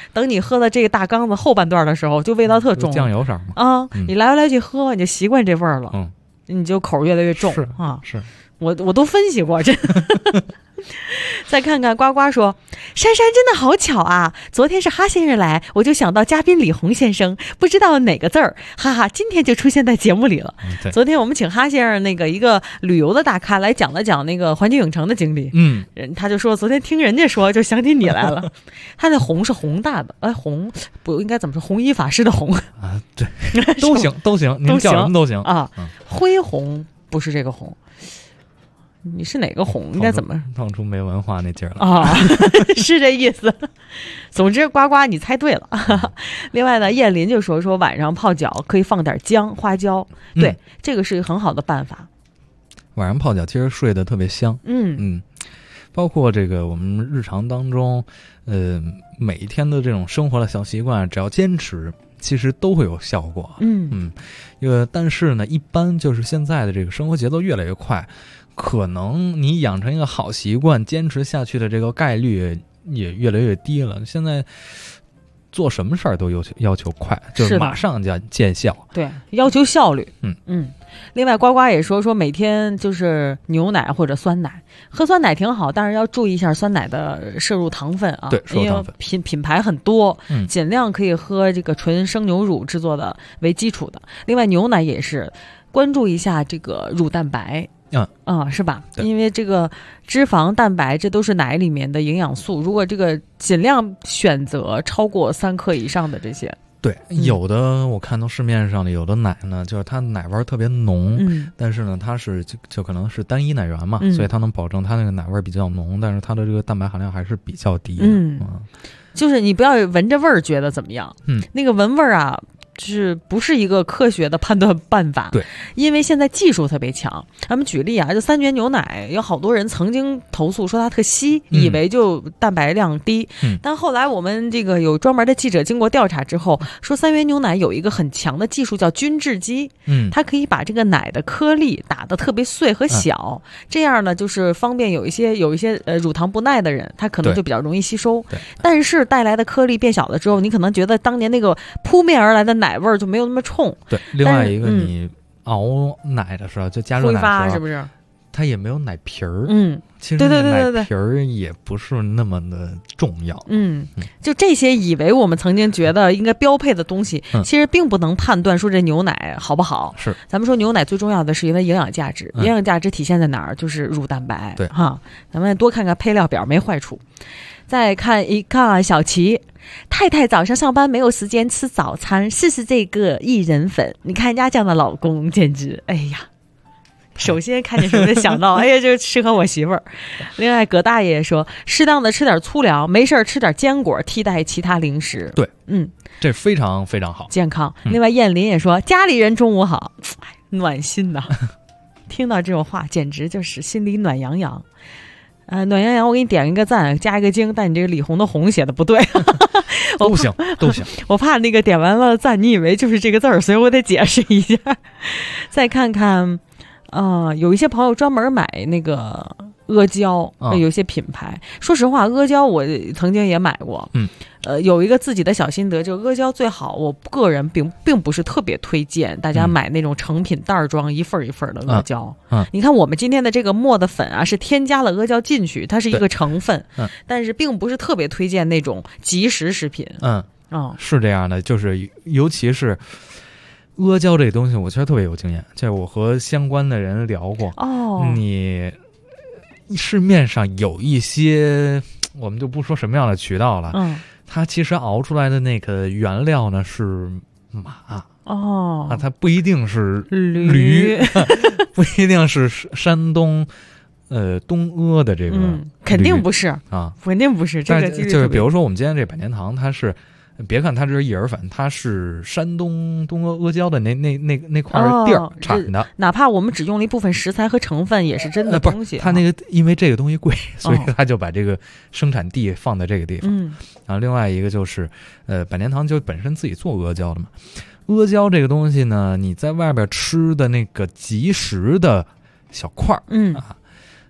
等你喝的这个大缸子后半段的时候，就味道特重， 酱油色嘛。 啊，你来来去喝，你就习惯这味儿了，你就口越来越重是。 我都分析过这。再看看呱呱说，珊珊真的好巧啊，昨天是哈先生来，我就想到嘉宾李红先生，不知道哪个字儿，哈哈，今天就出现在节目里了。昨天我们请哈先生那个一个旅游的大咖来讲了讲那个环球影城的经历，他就说昨天听人家说就想起你来了。他那红是宏大的，红不应该怎么说，弘一法师的红啊，对，都行都行，您叫什么都行啊。恢宏不是这个红。你是哪个红？应该怎么？ 当初没文化那劲儿了啊，是这意思。总之，呱呱，你猜对了。另外呢，燕林就说晚上泡脚可以放点姜、花椒，对，这个是一个很好的办法。 晚上泡脚其实睡得特别香。包括这个我们日常当中，每一天的这种生活的小习惯，只要坚持，其实都会有效果。但是呢，一般就是现在的这个生活节奏越来越快。可能你养成一个好习惯，坚持下去的这个概率也越来越低了。现在做什么事儿都要求快，就是马上就要见效。 对，要求效率。另外，呱呱也说每天就是牛奶或者酸奶，喝酸奶挺好，但是要注意一下酸奶的摄入糖分啊。 对， 因为品牌很多，尽量可以喝这个纯生牛乳制作的为基础的。另外，牛奶也是关注一下这个乳蛋白。是吧？因为这个脂肪、蛋白，这都是奶里面的营养素。如果这个尽量选择超过3克以上的这些。 对，有的我看到市面上的有的奶呢，就是它奶味特别浓，但是呢，它是就可能是单一奶源嘛，所以它能保证它那个奶味比较浓，但是它的这个蛋白含量还是比较低的。 就是你不要闻着味儿觉得怎么样，那个闻味儿啊。就是不是一个科学的判断办法， 对， 因为现在技术特别强。咱们举例啊，就3元牛奶，有好多人曾经投诉说它特稀，以为就蛋白量低，但后来我们这个有专门的记者经过调查之后，说3元牛奶有一个很强的技术叫均质机，它可以把这个奶的颗粒打得特别碎和小，这样呢就是方便有一些乳糖不耐的人，他可能就比较容易吸收，但是带来的颗粒变小了之后，你可能觉得当年那个扑面而来的奶味儿就没有那么冲。 对，另外一个你熬奶的时候，就加热奶的时候， 是不是？ 它也没有奶皮儿。其实对奶皮儿也不是那么的重要。 就这些以为我们曾经觉得应该标配的东西，其实并不能判断说这牛奶好不好。 是， 咱们说牛奶最重要的是因为营养价值，营养价值体现在哪儿？就是乳蛋白。 对哈，咱们多看看配料表，没坏处。再看一看小齐，太太早上上班没有时间吃早餐，试试这个薏仁粉。你看人家这样的老公，简直，哎呀！首先看见什么就想到，哎呀，这适合我媳妇儿。另外，葛大爷说，适当的吃点粗粮，没事吃点坚果，替代其他零食。 对，这非常非常好， 健康。另外，燕林也说，家里人中午好，暖心呐。听到这种话，简直就是心里暖洋洋。暖洋洋，我给你点一个赞，加一个惊，但你这个李红的红写的不对。 都行都行， 我怕那个点完了赞，你以为就是这个字儿，所以我得解释一下。再看看。有一些朋友专门买那个阿胶，有一些品牌。说实话，阿胶我曾经也买过。有一个自己的小心得，就阿胶最好，我个人并不是特别推荐大家买那种成品袋装一份一份的阿胶。你看我们今天的这个磨的粉啊，是添加了阿胶进去，它是一个成分，但是并不是特别推荐那种即食食品。 是这样的，就是尤其是。阿胶这东西我确实特别有经验，就是我和相关的人聊过。你市面上有一些，我们就不说什么样的渠道了，它其实熬出来的那个原料呢是马。它不一定是驴不一定是山东东阿的这个肯定不是啊， 肯定不是。这个就是比如说我们今天这百年堂，它是。别看它这是薏仁粉，它是山东阿胶的那块地儿产的。 哪怕我们只用了一部分食材和成分，也是真的东西。 它那个因为这个东西贵，所以它就把这个生产地放在这个地方。然后另外一个就是百年堂就本身自己做阿胶的嘛。阿胶这个东西呢，你在外边吃的那个即食的小块儿，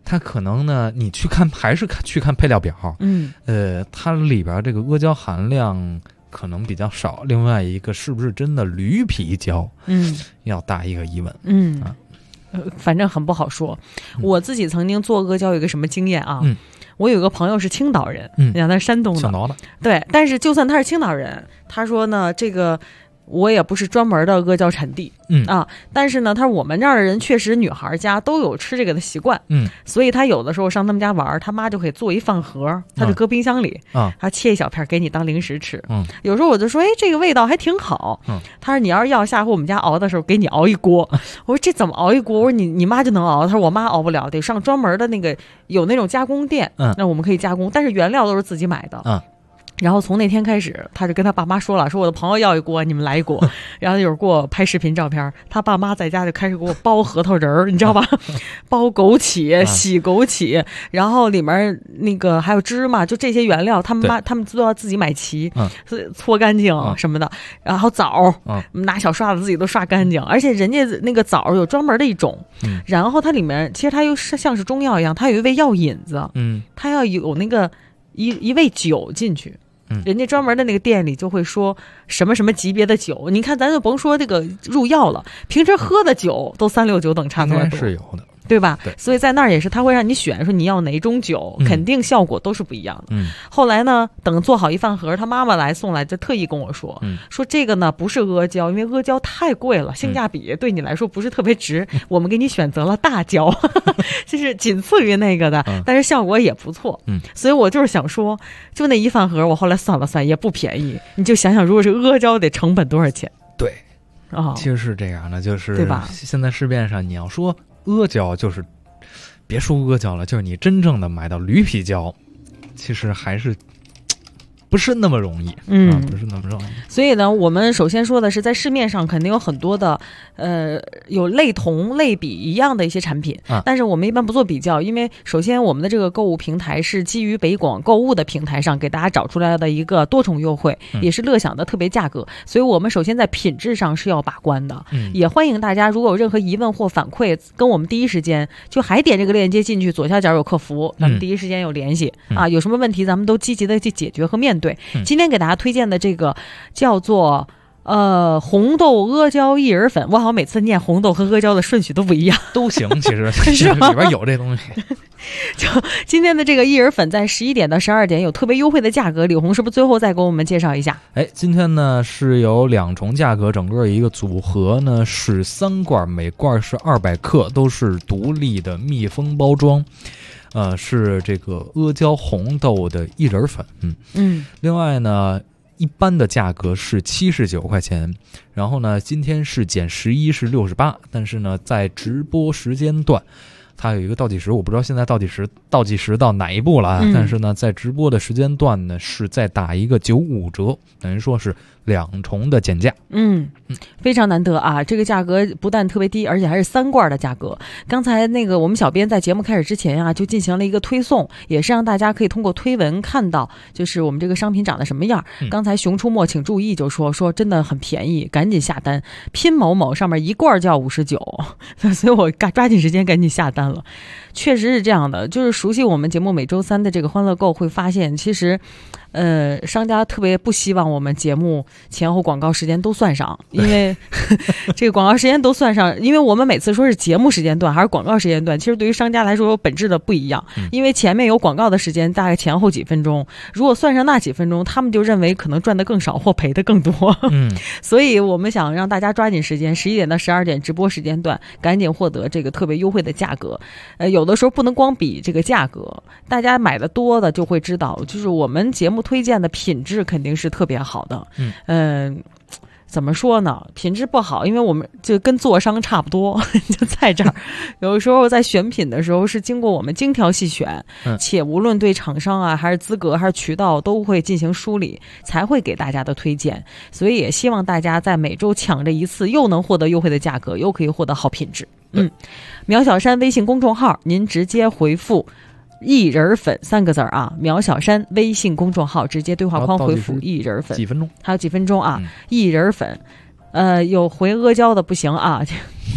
它可能呢，你还是去看配料表，它里边这个阿胶含量可能比较少。另外一个，是不是真的驴皮胶？要打一个疑问。 反正很不好说。我自己曾经做阿胶有一个什么经验啊？我有个朋友是青岛人，你想他是山东的，对，但是就算他是青岛人，他说呢，这个我也不是专门的阿胶产地，但是呢，他说我们这儿的人确实女孩家都有吃这个的习惯，所以他有的时候上他们家玩，他妈就可以做一饭盒，他就搁冰箱里，他切一小片给你当零食吃，有时候我就说，哎，这个味道还挺好，他说你要是要下回我们家熬的时候给你熬一锅，我说这怎么熬一锅？我说你妈就能熬，他说我妈熬不了，得上专门的那个有那种加工店，那我们可以加工，但是原料都是自己买的，然后从那天开始，他就跟他爸妈说了，说我的朋友要一锅，你们来一锅。然后有人给我拍视频照片，他爸妈在家就开始给我剥核桃仁儿，你知道吧？剥枸杞、洗枸杞，然后里面那个还有芝麻，就这些原料，他们都要自己买齐，搓干净什么的。然后枣，拿小刷子自己都刷干净，而且人家那个枣有专门的一种，然后它里面其实它又是像是中药一样，它有一味药引子，它要有那个一味酒进去。人家专门的那个店里就会说什么什么级别的酒，你看咱就甭说这个入药了，平时喝的酒都369等差不多， 是有的， 对吧？对，所以在那儿也是他会让你选，说你要哪种酒，肯定效果都是不一样的。后来呢，等做好一饭盒，他妈妈送来就特意跟我说，说这个呢不是阿胶，因为阿胶太贵了，性价比对你来说不是特别值，我们给你选择了大胶，就是仅次于那个的，但是效果也不错。所以我就是想说，就那一饭盒，我后来算了算也不便宜，你就想想，如果是阿胶得成本多少钱？ 对，其实是这样的，就是对吧？ 现在市面上你要说阿胶，就是别说阿胶了，就是你真正的买到驴皮胶，其实还是不是那么容易，不是那么容易。 所以呢，我们首先说的是，在市面上肯定有很多的，有类同、类比一样的一些产品，但是我们一般不做比较，因为首先我们的这个购物平台是基于北广购物的平台上给大家找出来的一个多重优惠，也是乐享的特别价格，所以我们首先在品质上是要把关的，也欢迎大家如果有任何疑问或反馈，跟我们第一时间就还点这个链接进去，左下角有客服，咱们第一时间有联系有什么问题咱们都积极的去解决和面对。今天给大家推荐的这个叫做红豆阿胶薏仁粉，我好像每次念红豆和阿胶的顺序都不一样， 都行，其实里边有这东西。 就今天的这个薏仁粉在11点到12点有特别优惠的价格，李红是不是最后再给我们介绍一下？ 今天呢是有2重价格，整个一个组合呢是3罐，每罐是200克，都是独立的密封包装。是这个阿胶红豆的薏仁粉，另外呢，一般的价格是79块钱，然后呢，今天是减11是68，但是呢，在直播时间段，它有一个倒计时，我不知道现在倒计时到哪一步了，但是呢，在直播的时间段呢，是再打一个95折，等于说是2重的减价。 非常难得啊！这个价格不但特别低，而且还是3罐的价格。刚才那个我们小编在节目开始之前啊，就进行了一个推送，也是让大家可以通过推文看到，就是我们这个商品长得什么样。刚才熊出没请注意就说真的很便宜，赶紧下单。拼某某上面一罐就要59，所以我抓紧时间赶紧下单了。确实是这样的，就是熟悉我们节目每周3的这个欢乐购会发现，其实商家特别不希望我们节目前后广告时间都算上，因为这个广告时间都算上，因为我们每次说是节目时间段还是广告时间段，其实对于商家来说有本质的不一样，因为前面有广告的时间大概前后几分钟，如果算上那几分钟，他们就认为可能赚得更少或赔得更多。所以我们想让大家抓紧时间，11点到12点直播时间段赶紧获得这个特别优惠的价格。有的时候不能光比这个价格，大家买的多的就会知道，就是我们节目推荐的品质肯定是特别好的。怎么说呢？品质不好，因为我们就跟做商差不多，就在这儿。有的时候在选品的时候是经过我们精挑细选，且无论对厂商啊，还是资格，还是渠道，都会进行梳理，才会给大家的推荐。所以也希望大家在每周抢这一次，又能获得优惠的价格，又可以获得好品质。苗小山微信公众号，您直接回复薏仁粉3个字啊，苗小山微信公众号直接对话框回复薏仁粉， 几分钟？ 还有几分钟啊？薏仁粉，有回阿胶的不行啊，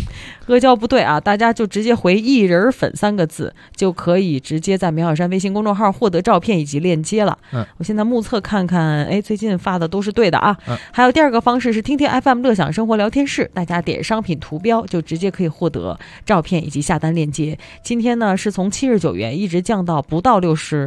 阿胶不对啊，大家就直接回薏仁粉3个字，就可以直接在苗小山微信公众号获得照片以及链接了。我现在目测看看，哎，最近发的都是对的啊。还有第2个方式是听听 FM 乐享生活聊天室，大家点商品图标就直接可以获得照片以及下单链接。今天呢是从79元一直降到不到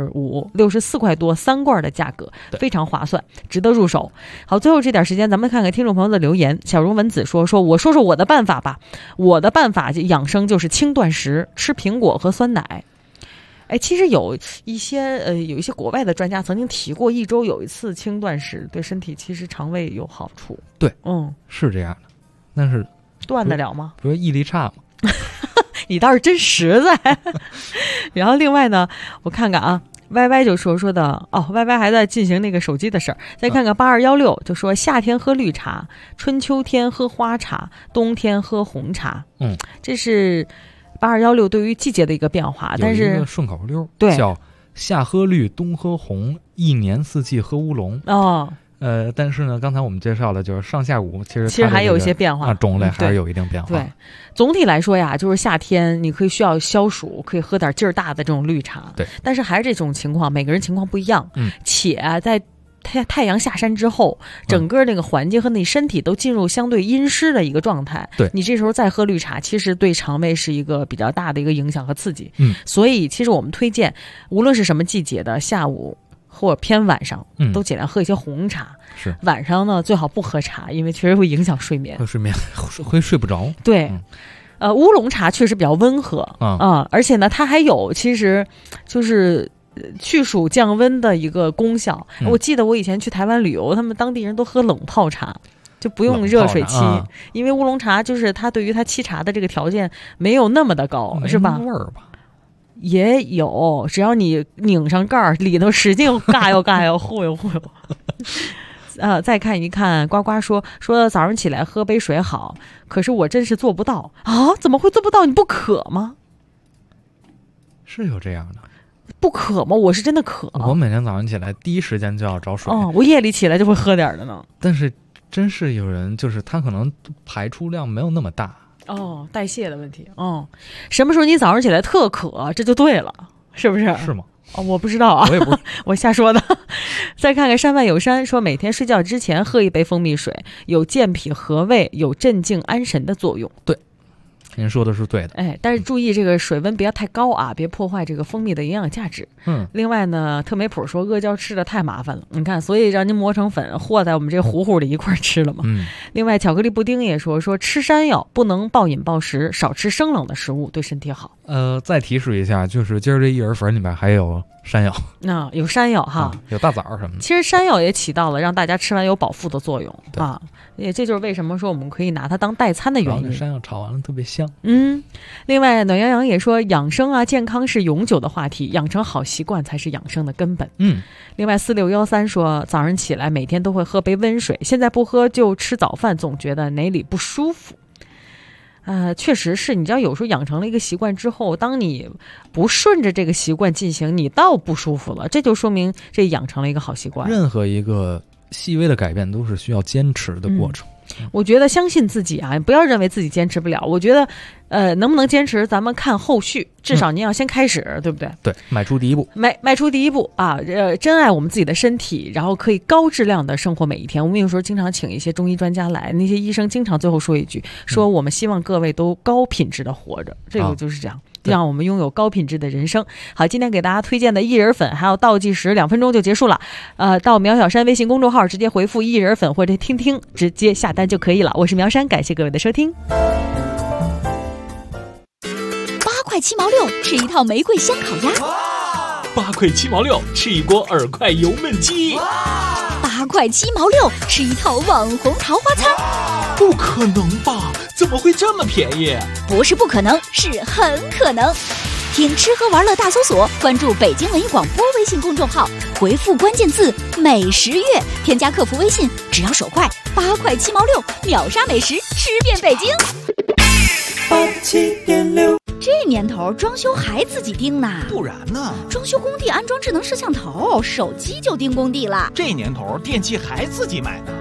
64块多3罐的价格，非常划算，值得入手。好，最后这点时间咱们看看听众朋友的留言。小荣文子说我说说我的办法吧，我的办法养生就是轻断食，吃苹果和酸奶。哎，其实有一些国外的专家曾经提过，1周有1次轻断食对身体其实肠胃有好处。 对，是这样的，但是断得了吗？ 不是毅力差吗？ 你倒是真实在。然后另外呢，我看看啊。歪歪就说的歪歪还在进行那个手机的事儿。再看看8216就说夏天喝绿茶，春秋天喝花茶，冬天喝红茶。这是8216对于季节的一个变化，但是有一个顺口溜， 对， 叫夏喝绿，冬喝红，一年四季喝乌龙。但是呢，刚才我们介绍的就是上下午，其实还有一些变化， 种类还是有一定变化。 对，总体来说呀，就是夏天你可以需要消暑，可以喝点劲儿大的这种绿茶。 对， 但是还是这种情况，每个人情况不一样。且在太阳下山之后，整个那个环境和你身体都进入相对阴湿的一个状态。 对， 你这时候再喝绿茶，其实对肠胃是一个比较大的一个影响和刺激。所以其实我们推荐，无论是什么季节的下午或者偏晚上，都尽量喝一些红茶。 是， 晚上呢最好不喝茶，因为确实会影响睡眠。 会睡不着。 对，乌龙茶确实比较温和而且呢，它还有其实就是去暑降温的一个功效。我记得我以前去台湾旅游，他们当地人都喝冷泡茶，就不用热水沏，因为乌龙茶就是它对于它沏茶的这个条件没有那么的高，是吧？ 味儿吧。 也有，只要你拧上盖儿，里头使劲嘎悠嘎悠，忽悠忽悠。再看一看，呱呱说早上起来喝杯水好，可是我真是做不到啊！怎么会做不到？你不渴吗？ 是有这样的， 不渴吗？我是真的渴。 我每天早上起来第一时间就要找水。 我夜里起来就会喝点的呢。 但是真是有人，就是他可能排出量没有那么大。 代谢的问题。什么时候你早上起来特渴，这就对了，是不是？ 是吗？ 我不知道啊， 我也不是我瞎说的。再看看山外有山说，每天睡觉之前喝一杯蜂蜜水，有健脾和胃，有镇静安神的作用。 对，您说的是对的。 但是注意这个水温不要太高啊，别破坏这个蜂蜜的营养价值。另外呢，特美普说阿胶吃的太麻烦了，你看，所以让您磨成粉和在我们这糊糊里一块吃了嘛。另外巧克力布丁也说吃山药不能暴饮暴食，少吃生冷的食物对身体好。 再提示一下，就是今儿这薏仁粉里面还有山药。 有山药哈， 有大枣什么的。 其实山药也起到了让大家吃完有饱腹的作用啊，也这就是为什么说我们可以拿它当代餐的原因。 山药炒完了特别香。 另外暖洋洋也说，养生啊健康是永久的话题，养成好习惯才是养生的根本。另外4613说，早上起来每天都会喝杯温水，现在不喝就吃早饭，总觉得哪里不舒服。确实是，你知道有时候养成了一个习惯之后，当你不顺着这个习惯进行，你倒不舒服了，这就说明这养成了一个好习惯。 任何一个细微的改变都是需要坚持的过程。 我觉得相信自己啊，不要认为自己坚持不了。我觉得，能不能坚持，咱们看后续。至少您要先开始，对不对？ 对，迈出第一步。 迈出第一步啊！珍爱我们自己的身体，然后可以高质量的生活每一天。我们有时候经常请一些中医专家来，那些医生经常最后说一句，说我们希望各位都高品质的活着。这个就是这样。让我们拥有高品质的人生。好，今天给大家推荐的薏仁粉还有倒计时2分钟就结束了。到苗小山微信公众号直接回复薏仁粉或者听听，直接下单就可以了。我是苗山，感谢各位的收听。 8块7毛6，吃一套玫瑰香烤鸭。 8块7毛6，吃一锅耳块油焖鸡。 8块7毛6，吃一套网红桃花餐。 不可能吧？怎么会这么便宜？ 不是不可能，是很可能。听吃喝玩乐大搜索，关注北京文艺广播微信公众号，回复关键字美食月，添加客服微信，只要手快，8块7毛6，秒杀美食，吃遍北京。 87.6， 这年头装修还自己盯呢？ 不然呢？ 装修工地安装智能摄像头，手机就盯工地了。 这年头电器还自己买呢？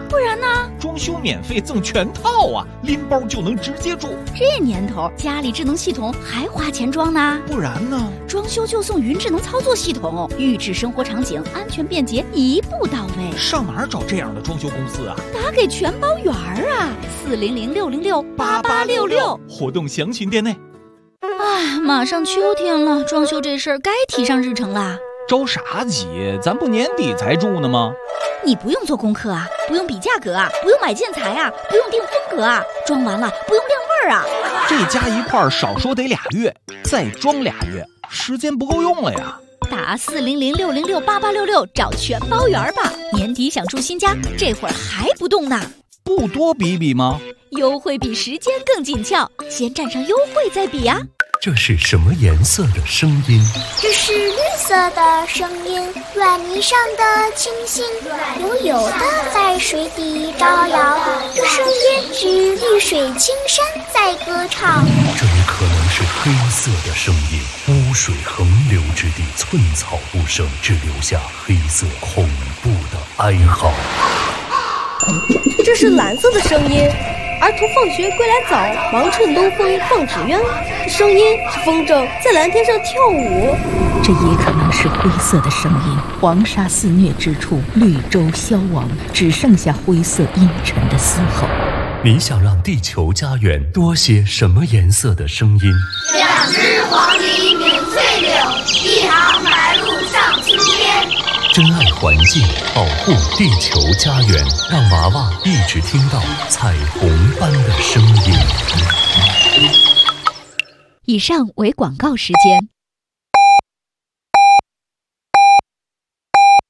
不然呢？ 装修免费赠全套啊，拎包就能直接住。 这年头，家里智能系统还花钱装呢？ 不然呢？ 装修就送云智能操作系统，预制生活场景，安全便捷，一步到位。 上哪儿找这样的装修公司啊？ 打给全包园啊，400-606-8866。 活动详询店内。 哎，马上秋天了，装修这事儿该提上日程啦。 着啥急？咱不年底才住呢吗？ 你不用做功课啊，不用比价格啊，不用买建材啊，不用定风格啊，装完了不用晾味儿啊。 这加一块儿少说得2月，再装2月，时间不够用了呀。 打400-606-8866找全包园吧。年底想住新家，这会儿还不动呢？ 不多比比吗？ 优惠比时间更紧俏，先占上优惠再比啊。 这是什么颜色的声音？ 这是绿色的声音，软泥上的清新，悠悠的在水底招摇。这声音是绿水青山在歌唱。 这也可能是黑色的声音，污水横流之地，寸草不生，只留下黑色恐怖的哀嚎。 这是蓝色的声音，儿童放学归来早，忙趁东风放纸鸢。声音是风筝在蓝天上跳舞。 这也可能是灰色的声音，黄沙肆虐之处，绿洲消亡，只剩下灰色阴沉的嘶吼。 你想让地球家园多些什么颜色的声音 ？2只黄鹂鸣翠柳，1行白鹭上青天。 珍爱环境，保护地球家园，让娃娃一直听到彩虹般的声音。 以上为广告时间。